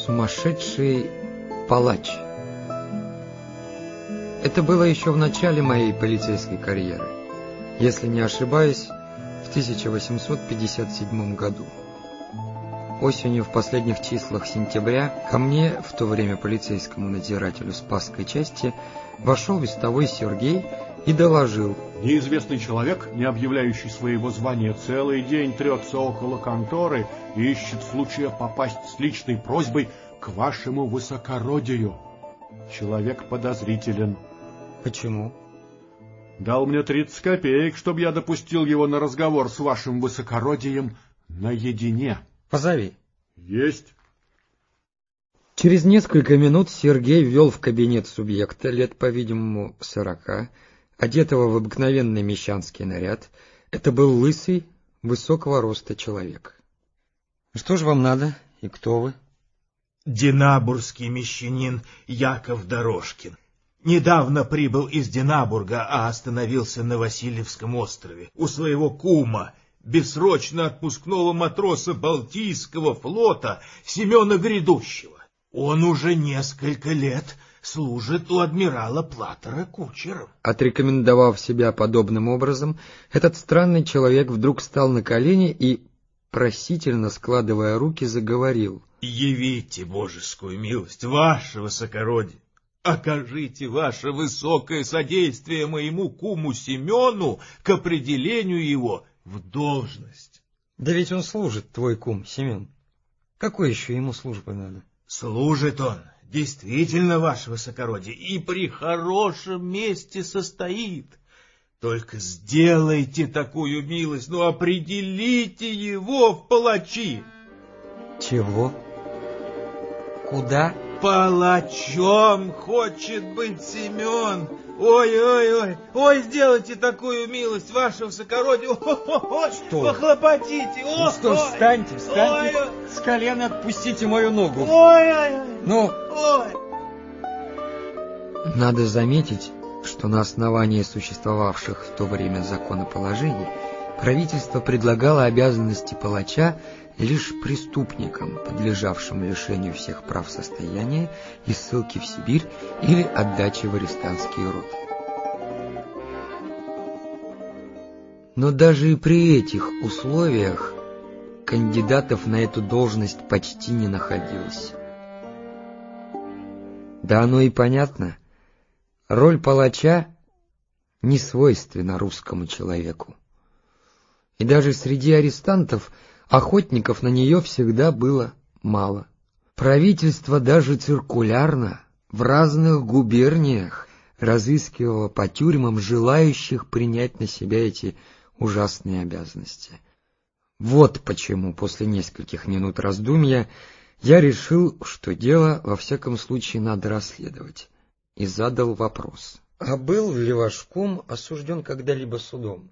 Сумасшедший палач. Это было еще в начале моей полицейской карьеры, если не ошибаюсь, в 1857 году. Осенью, в последних числах сентября, ко мне, в то время полицейскому надзирателю Спасской части, вошел вестовой Сергей и доложил: неизвестный человек, не объявляющий своего звания, целый день трется около конторы и ищет случая попасть с личной просьбой к вашему высокородию. Человек подозрителен. Почему? Дал мне 30 копеек, чтобы я допустил его на разговор с вашим высокородием наедине. Позови. Есть. Через несколько минут Сергей ввел в кабинет субъекта лет, по-видимому, 40, одетого в обыкновенный мещанский наряд. Это был лысый, высокого роста человек. Что же вам надо и кто вы? Динабургский мещанин Яков Дорожкин. Недавно прибыл из Динабурга, а остановился на Васильевском острове у своего кума, бессрочно отпускного матроса Балтийского флота Семена Грядущего. Он уже несколько лет служит у адмирала Платтера кучером. Отрекомендовав себя подобным образом, этот странный человек вдруг встал на колени и, просительно складывая руки, заговорил: «Явите божескую милость, ваше высокородие! Окажите ваше высокое содействие моему куму Семену к определению его в должность». Да ведь он служит, твой кум, Семен. Какой еще ему службы надо? Служит он, действительно, ваше высокородие, и при хорошем месте состоит. Только сделайте такую милость, определите его в палачи. Чего? Куда? Палачом хочет быть Семен. Ой, сделайте такую милость, ваше высокородие. Что? Похлопотите. Ну что ж, встаньте, с колена отпустите мою ногу. Ну, надо заметить, что на основании существовавших в то время законоположений правительство предлагало обязанности палача лишь преступникам, подлежавшим лишению всех прав состояния и ссылки в Сибирь или отдачи в арестантский род. Но даже и при этих условиях кандидатов на эту должность почти не находилось. Да оно и понятно. Роль палача не свойственна русскому человеку. И даже среди арестантов охотников на нее всегда было мало. Правительство даже циркулярно в разных губерниях разыскивало по тюрьмам желающих принять на себя эти ужасные обязанности. Вот почему после нескольких минут раздумья я решил, что дело во всяком случае надо расследовать, и задал вопрос: а был ли ваш кум осужден когда-либо судом?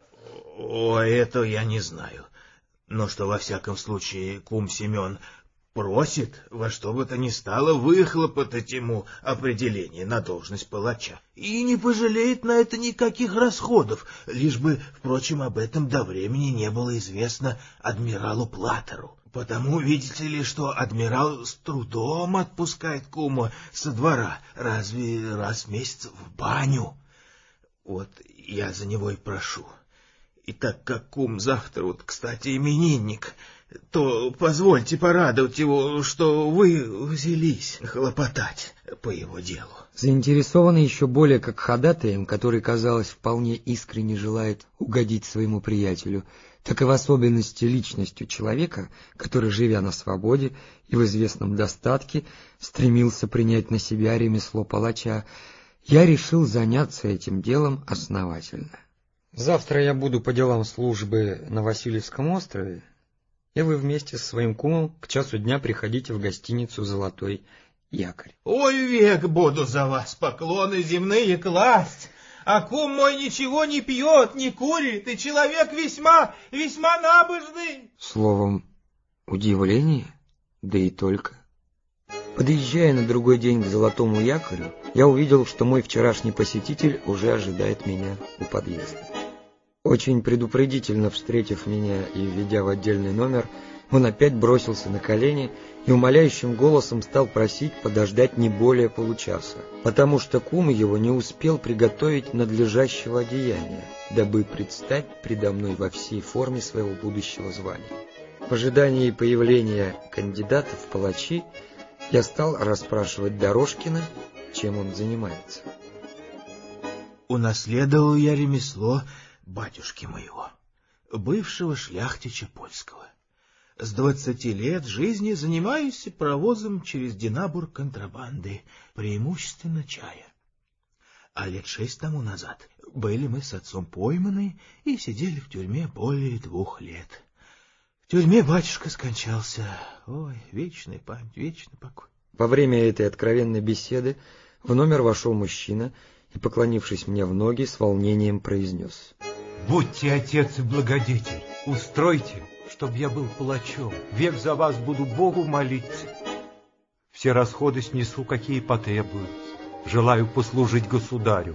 Это я не знаю. Но что во всяком случае кум Семен просит во что бы то ни стало выхлопотать ему определение на должность палача. И не пожалеет на это никаких расходов, лишь бы, впрочем, об этом до времени не было известно адмиралу Платтеру. Потому, видите ли, что адмирал с трудом отпускает кума со двора, разве раз в месяц в баню. Вот я за него и прошу. И так как кум завтра, кстати, именинник, то позвольте порадовать его, что вы взялись хлопотать по его делу. Заинтересованный еще более как ходатаем, который, казалось, вполне искренне желает угодить своему приятелю, так и в особенности личностью человека, который, живя на свободе и в известном достатке, стремился принять на себя ремесло палача, я решил заняться этим делом основательно. Завтра я буду по делам службы на Васильевском острове, и вы вместе со своим кумом к часу дня приходите в гостиницу «Золотой якорь». Ой, век буду за вас поклоны земные класть, а кум мой ничего не пьет, не курит, и человек весьма набожный. Словом, удивление, да и только. Подъезжая на другой день к «Золотому якорю», я увидел, что мой вчерашний посетитель уже ожидает меня у подъезда. Очень предупредительно встретив меня и введя в отдельный номер, он опять бросился на колени и умоляющим голосом стал просить подождать не более получаса, потому что кум его не успел приготовить надлежащего одеяния, дабы предстать предо мной во всей форме своего будущего звания. В ожидании появления кандидата в палачи я стал расспрашивать Дорожкина, чем он занимается. Унаследовал я ремесло батюшки моего, бывшего шляхтича польского. С 20 лет жизни занимаюсь провозом через Динабур контрабанды, преимущественно чая. А лет 6 тому назад были мы с отцом пойманы и сидели в тюрьме более 2 лет. В тюрьме батюшка скончался. Ой, вечная память, вечный покой. Во время этой откровенной беседы в номер вошел мужчина и, поклонившись мне в ноги, с волнением произнес: «Будьте отец и благодетель, устройте, чтоб я был палачом. Век за вас буду Богу молиться. Все расходы снесу, какие потребуются. Желаю послужить государю».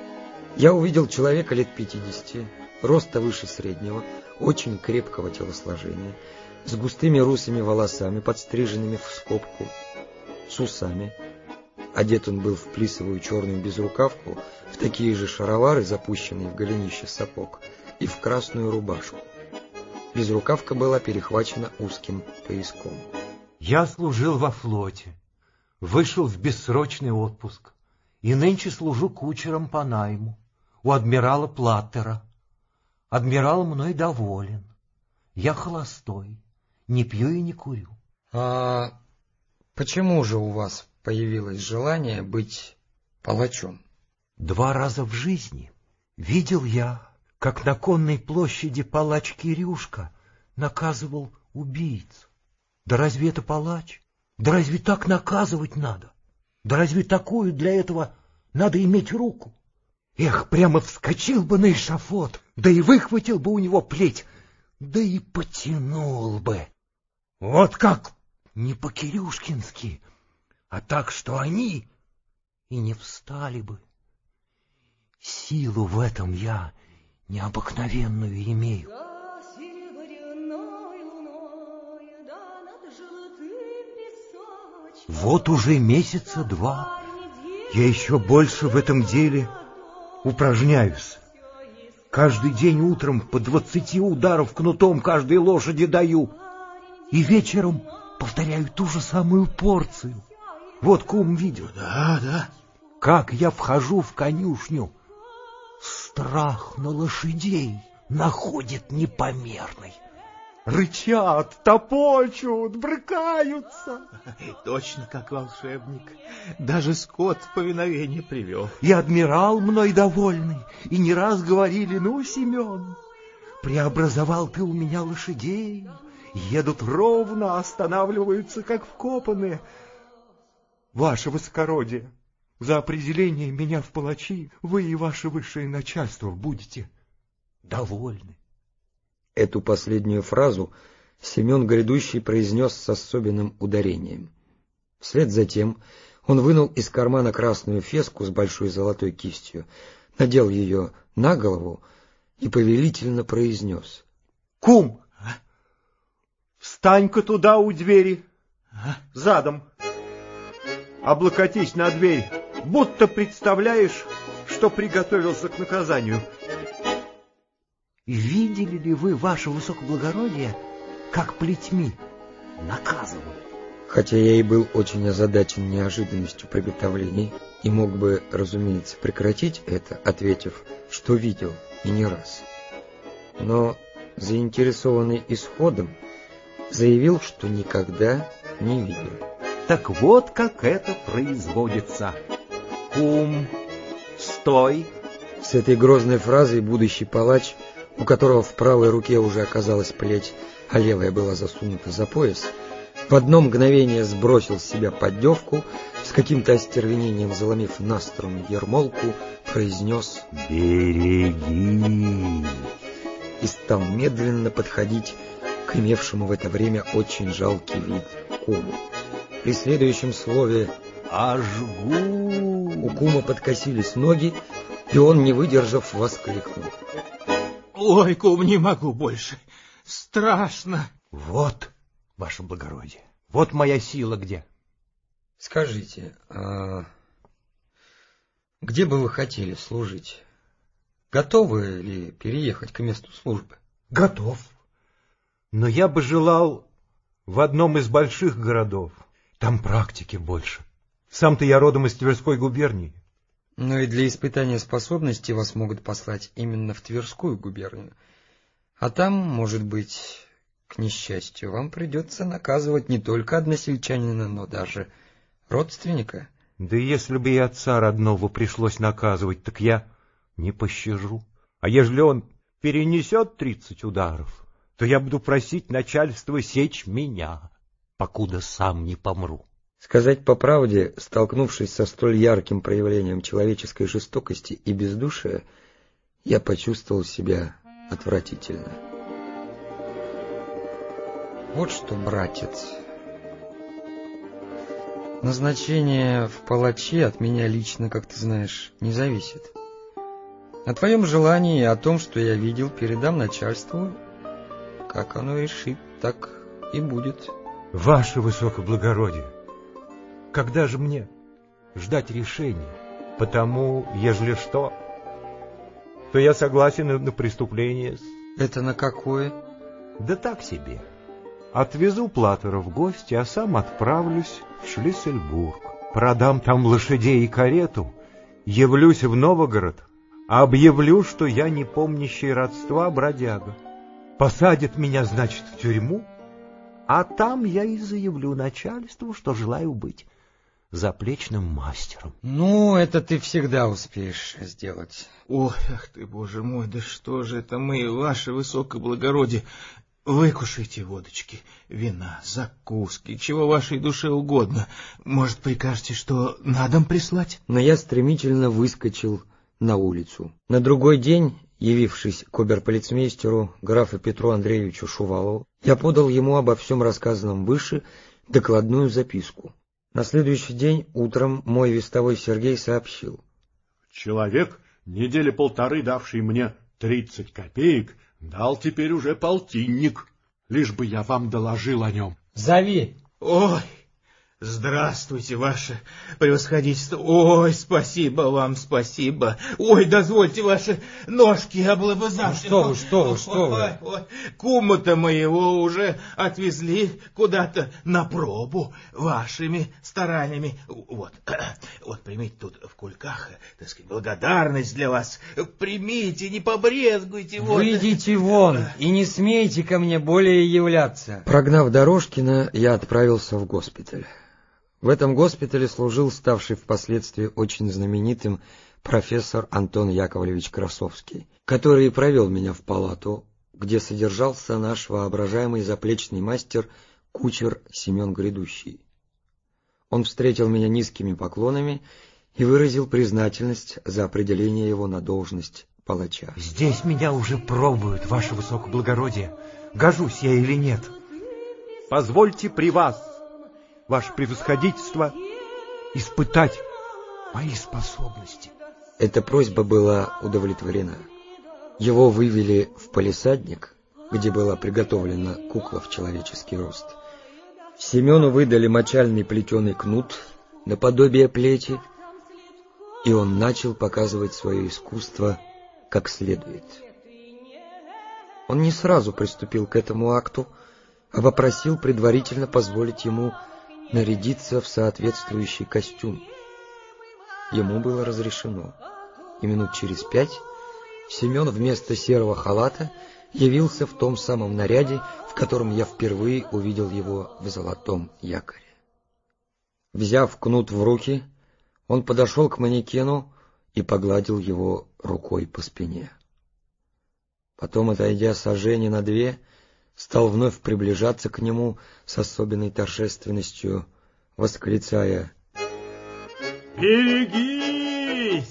Я увидел человека лет 50, роста выше среднего, очень крепкого телосложения, с густыми русыми волосами, подстриженными в скобку, с усами. Одет он был в плисовую черную безрукавку, в такие же шаровары, запущенные в голенище сапог, и в красную рубашку. Безрукавка была перехвачена узким пояском. «Я служил во флоте, вышел в бессрочный отпуск, и нынче служу кучером по найму у адмирала Платтера. Адмирал мной доволен. Я холостой, не пью и не курю». «А почему же у вас появилось желание быть палачом?» 2 раза в жизни видел я, как на Конной площади палач Кирюшка наказывал убийц. Да разве это палач? Да разве так наказывать надо? Да разве такую для этого надо иметь руку? Эх, прямо вскочил бы на эшафот, да и выхватил бы у него плеть, да и потянул бы. Вот как не по-кирюшкински, а так, что они и не встали бы. Силу в этом я необыкновенную имею. Вот уже месяца 2 я еще больше в этом деле упражняюсь. Каждый день утром по 20 ударов кнутом каждой лошади даю, и вечером повторяю ту же самую порцию. Вот кум видел. Да. Как я вхожу в конюшню, страх на лошадей находит непомерный. Рычат, топочут, брыкаются. Точно как волшебник. Даже скот в повиновение привел. И адмирал мной довольный, и не раз говорили: «Ну, Семен, преобразовал ты у меня лошадей, едут ровно, останавливаются как вкопанные. Ваше высокородие, за определение меня в палачи вы и ваше высшее начальство будете довольны». Эту последнюю фразу Семен Грядущий произнес с особенным ударением. Вслед за тем он вынул из кармана красную феску с большой золотой кистью, надел ее на голову и повелительно произнес: «Кум, встань-ка туда у двери, задом, облокотись на дверь, будто представляешь, что приготовился к наказанию». Видели ли вы, ваше высокоблагородие, как плетьми наказывают? Хотя я и был очень озадачен неожиданностью приготовлений и мог бы, разумеется, прекратить это, ответив, что видел и не раз. Но, заинтересованный исходом, заявил, что никогда не видел. Так вот как это производится. Кум, стой! С этой грозной фразой будущий палач, у которого в правой руке уже оказалась плеть, а левая была засунута за пояс, в одно мгновение сбросил с себя поддевку, с каким-то остервенением заломив на сторону ермолку, произнес: «Береги!» и стал медленно подходить к имевшему в это время очень жалкий вид куму. При следующем слове «Ожгу!» у кума подкосились ноги, и он, не выдержав, воскликнул: Ой, кум, не могу больше. Страшно. Вот, ваше благородие, вот моя сила где. Скажите, где бы вы хотели служить? Готовы ли переехать к месту службы? Готов. Но я бы желал в одном из больших городов. Там практики больше. Сам-то я родом из Тверской губернии. Но и для испытания способностей вас могут послать именно в Тверскую губернию. А там, может быть, к несчастью, вам придется наказывать не только односельчанина, но даже родственника. Да если бы и отца родного пришлось наказывать, так я не пощажу. А ежели он перенесет 30 ударов, то я буду просить начальство сечь меня, покуда сам не помру. Сказать по правде, столкнувшись со столь ярким проявлением человеческой жестокости и бездушия, я почувствовал себя отвратительно. Вот что, братец, назначение в палачи от меня лично, как ты знаешь, не зависит. О твоем желании и о том, что я видел, передам начальству. Как оно решит, так и будет. Ваше высокоблагородие, когда же мне ждать решения? Потому, ежели что, то я согласен на преступление. Это на какое? Да так себе. Отвезу Платера в гости, а сам отправлюсь в Шлиссельбург. Продам там лошадей и карету, явлюсь в Новгород, объявлю, что я не помнящий родства бродяга. Посадят меня, значит, в тюрьму, а там я и заявлю начальству, что желаю быть заплечным мастером. Ну, это ты всегда успеешь сделать. Ой, ах ты, боже мой, да что же это мы, ваше высокоблагородие. Выкушайте водочки, вина, закуски, чего вашей душе угодно. Может, прикажете, что на дом прислать? Но я стремительно выскочил на улицу. На другой день, явившись к оберполицмейстеру графу Петру Андреевичу Шувалову, я подал ему обо всем рассказанном выше докладную записку. На следующий день утром мой вестовой Сергей сообщил: человек, недели полторы давший мне 30 копеек, дал теперь уже полтинник, лишь бы я вам доложил о нем. Зови. Ой, здравствуйте, ваше превосходительство. Ой, спасибо вам, спасибо. Ой, дозвольте ваши ножки облобызать. Ну, что вы. Кума-то моего уже отвезли куда-то на пробу вашими стараниями. Вот, примите тут в кульках, так сказать, благодарность для вас. Примите, не побрезгуйте. Выйдите вон и не смейте ко мне более являться. Прогнав Дорожкина, я отправился в госпиталь. В этом госпитале служил ставший впоследствии очень знаменитым профессор Антон Яковлевич Красовский, который провел меня в палату, где содержался наш воображаемый заплечный мастер кучер Семен Грядущий. Он встретил меня низкими поклонами и выразил признательность за определение его на должность палача. Здесь меня уже пробуют, ваше высокоблагородие, гожусь я или нет. Позвольте при вас, ваше превосходительство, испытать мои способности. Эта просьба была удовлетворена. Его вывели в палисадник, где была приготовлена кукла в человеческий рост. Семену выдали мочальный плетеный кнут наподобие плети, и он начал показывать свое искусство как следует. Он не сразу приступил к этому акту, а попросил предварительно позволить ему нарядиться в соответствующий костюм. Ему было разрешено, и минут через 5 Семен вместо серого халата явился в том самом наряде, в котором я впервые увидел его в золотом якоре. Взяв кнут в руки, он подошел к манекену и погладил его рукой по спине. Потом, отойдя сажени на 2, стал вновь приближаться к нему с особенной торжественностью, восклицая: «Берегись!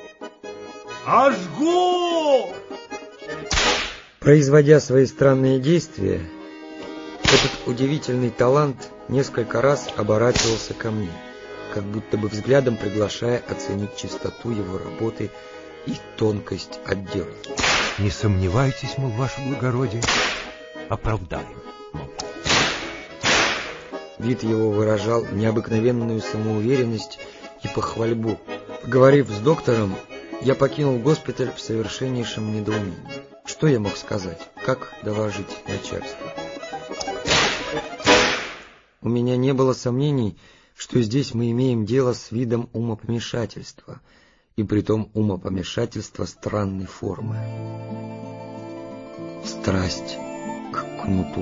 Ожгу!» Производя свои странные действия, этот удивительный талант несколько раз оборачивался ко мне, как будто бы взглядом приглашая оценить чистоту его работы и тонкость отделки. Не сомневайтесь, мол, ваше благородие, оправдаем. Вид его выражал необыкновенную самоуверенность и похвальбу. Поговорив с доктором, я покинул госпиталь в совершеннейшем недоумении. Что я мог сказать? Как доложить начальству? У меня не было сомнений, что здесь мы имеем дело с видом умопомешательства, и притом умопомешательства странной формы. Страсть к кнуту.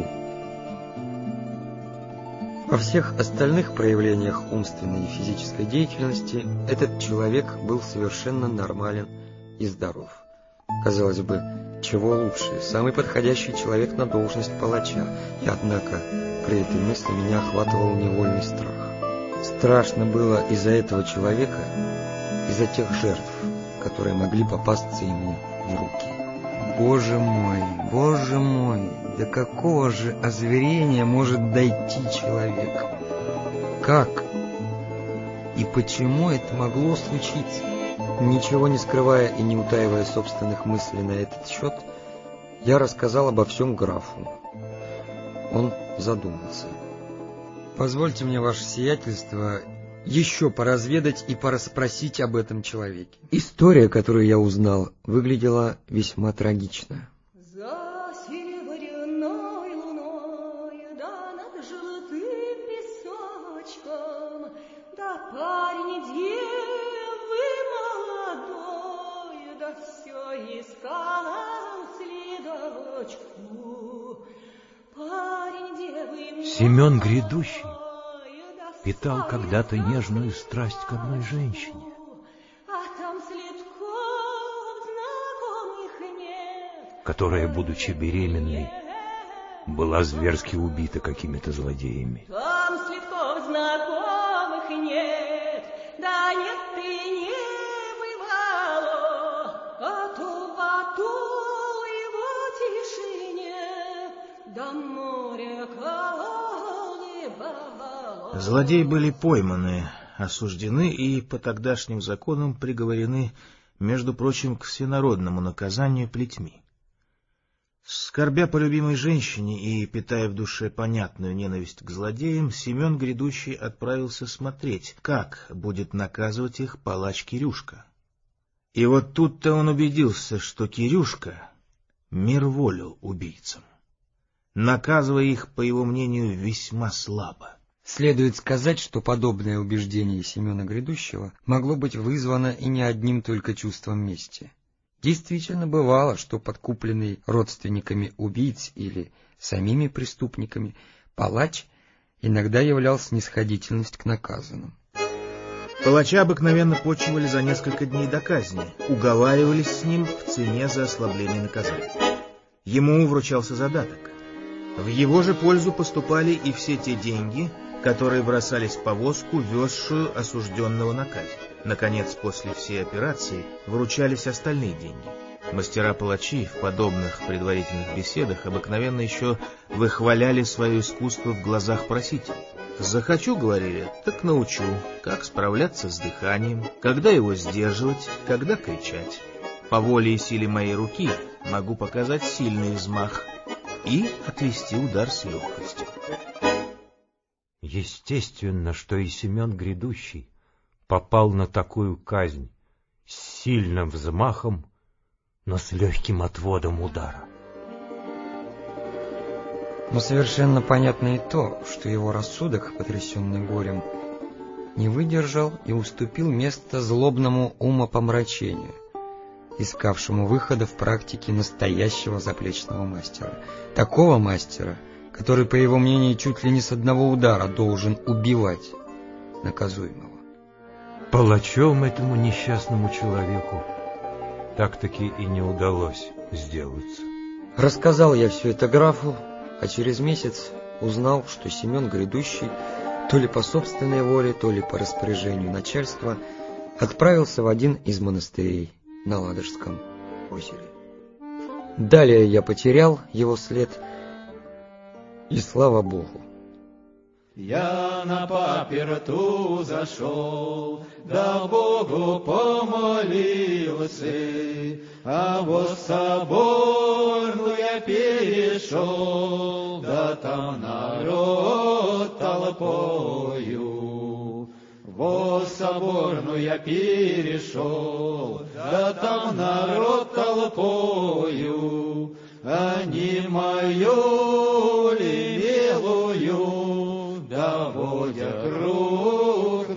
Во всех остальных проявлениях умственной и физической деятельности этот человек был совершенно нормален и здоров. Казалось бы, чего лучше, самый подходящий человек на должность палача, и однако при этой мысли меня охватывал невольный страх. Страшно было из-за этого человека, из-за тех жертв, которые могли попасться ему в руки. Боже мой, до какого же озверения может дойти человек? Как и почему это могло случиться? Ничего не скрывая и не утаивая собственных мыслей на этот счет, я рассказал обо всем графу. Он задумался. «Позвольте мне, ваше сиятельство, еще поразведать и порасспросить об этом человеке». История, которую я узнал, выглядела весьма трагично. За серебряной луной, да над желтым песочком, да парень девы молодой, да все искал следочку. Парень девы Семен Грядущий питал когда-то нежную страсть к одной женщине, которая, будучи беременной, была зверски убита какими-то злодеями. Там следков знакомых нет, да нет ты не бывало, а то в его тишине до моря колыбало. Злодеи были пойманы, осуждены и по тогдашним законам приговорены, между прочим, к всенародному наказанию плетьми. Скорбя по любимой женщине и питая в душе понятную ненависть к злодеям, Семен Грядущий отправился смотреть, как будет наказывать их палач Кирюшка. И вот тут-то он убедился, что Кирюшка мирволил убийцам, наказывая их, по его мнению, весьма слабо. Следует сказать, что подобное убеждение Семена Грядущего могло быть вызвано и не одним только чувством мести. Действительно бывало, что подкупленный родственниками убийц или самими преступниками, палач иногда являл снисходительность к наказанным. Палача обыкновенно почивали за несколько дней до казни, уговаривались с ним в цене за ослабление наказания. Ему вручался задаток. В его же пользу поступали и все те деньги, которые бросались в повозку, везшую осужденного на казнь. Наконец, после всей операции вручались остальные деньги. Мастера-палачи в подобных предварительных беседах обыкновенно еще выхваляли свое искусство в глазах просителей. «Захочу, — говорили, — так научу, как справляться с дыханием, когда его сдерживать, когда кричать. По воле и силе моей руки могу показать сильный взмах и отвести удар с легкостью». Естественно, что и Семен Грядущий попал на такую казнь с сильным взмахом, но с легким отводом удара. Но совершенно понятно и то, что его рассудок, потрясенный горем, не выдержал и уступил место злобному умопомрачению, искавшему выхода в практике настоящего заплечного мастера. Такого мастера, который, по его мнению, чуть ли не с одного удара должен убивать наказуемого. Палачом этому несчастному человеку так-таки и не удалось сделаться. Рассказал я все это графу, а через месяц узнал, что Семен Грядущий, то ли по собственной воле, то ли по распоряжению начальства, отправился в один из монастырей на Ладожском озере. Далее я потерял его след, и слава Богу. Я на паперту зашел, да Богу помолился, а воз соборную я перешел, да там народ толпою. Воз соборную я перешел, да там народ толпою, они мою левелую доводят круг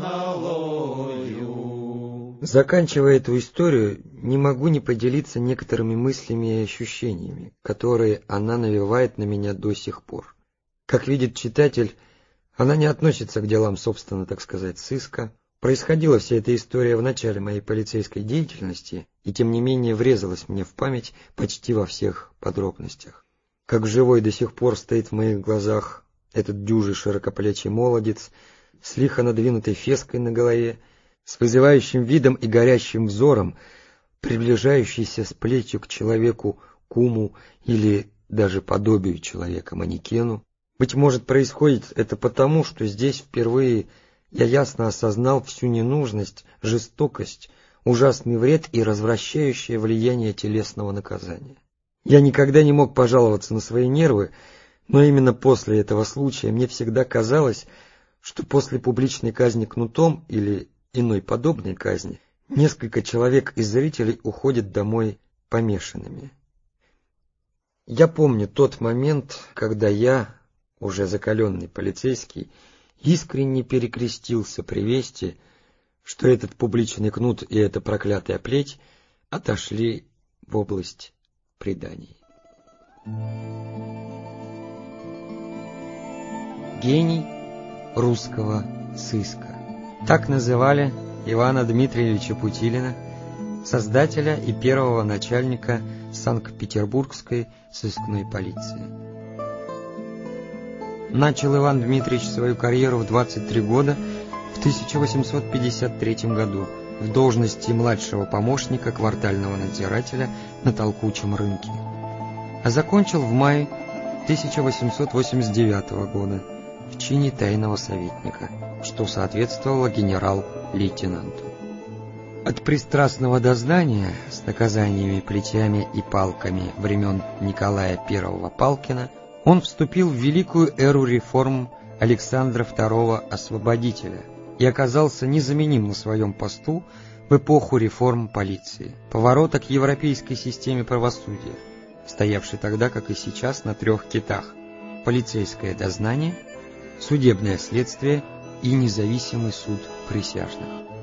налою. Заканчивая эту историю, не могу не поделиться некоторыми мыслями и ощущениями, которые она навевает на меня до сих пор. Как видит читатель, она не относится к делам, собственно, так сказать, сыска. Происходила вся эта история в начале моей полицейской деятельности, и тем не менее врезалась мне в память почти во всех подробностях. Как живой до сих пор стоит в моих глазах этот дюжий широкоплечий молодец с лихо надвинутой феской на голове, с вызывающим видом и горящим взором, приближающийся с плетью к человеку куму или даже подобию человека-манекену. Быть может, происходит это потому, что здесь впервые я ясно осознал всю ненужность, жестокость, ужасный вред и развращающее влияние телесного наказания. Я никогда не мог пожаловаться на свои нервы, но именно после этого случая мне всегда казалось, что после публичной казни кнутом или иной подобной казни несколько человек из зрителей уходят домой помешанными. Я помню тот момент, когда я, уже закаленный полицейский, искренне перекрестился при вести, что этот публичный кнут и эта проклятая плеть отошли в область преданий. Гений русского сыска. Так называли Ивана Дмитриевича Путилина, создателя и первого начальника Санкт-Петербургской сыскной полиции. Начал Иван Дмитриевич свою карьеру в 23 года в 1853 году в должности младшего помощника квартального надзирателя на толкучем рынке, а закончил в мае 1889 года в чине тайного советника, что соответствовало генерал-лейтенанту. От пристрастного дознания с наказаниями плетями и палками времен Николая I Палкина он вступил в великую эру реформ Александра II Освободителя и оказался незаменим на своем посту в эпоху реформ полиции, поворота к европейской системе правосудия, стоявшей тогда, как и сейчас, на 3 китах: полицейское дознание, судебное следствие и независимый суд присяжных.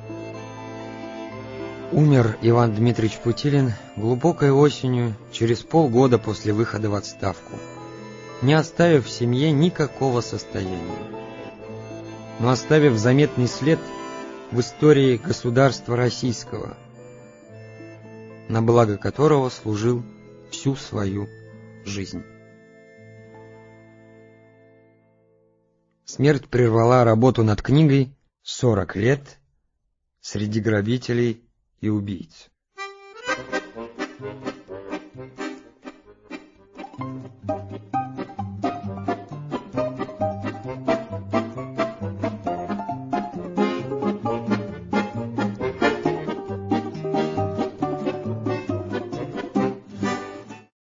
Умер Иван Дмитриевич Путилин глубокой осенью, через полгода после выхода в отставку, не оставив в семье никакого состояния, но оставив заметный след в истории государства российского, на благо которого служил всю свою жизнь. Смерть прервала работу над книгой «40 лет среди грабителей и убийц».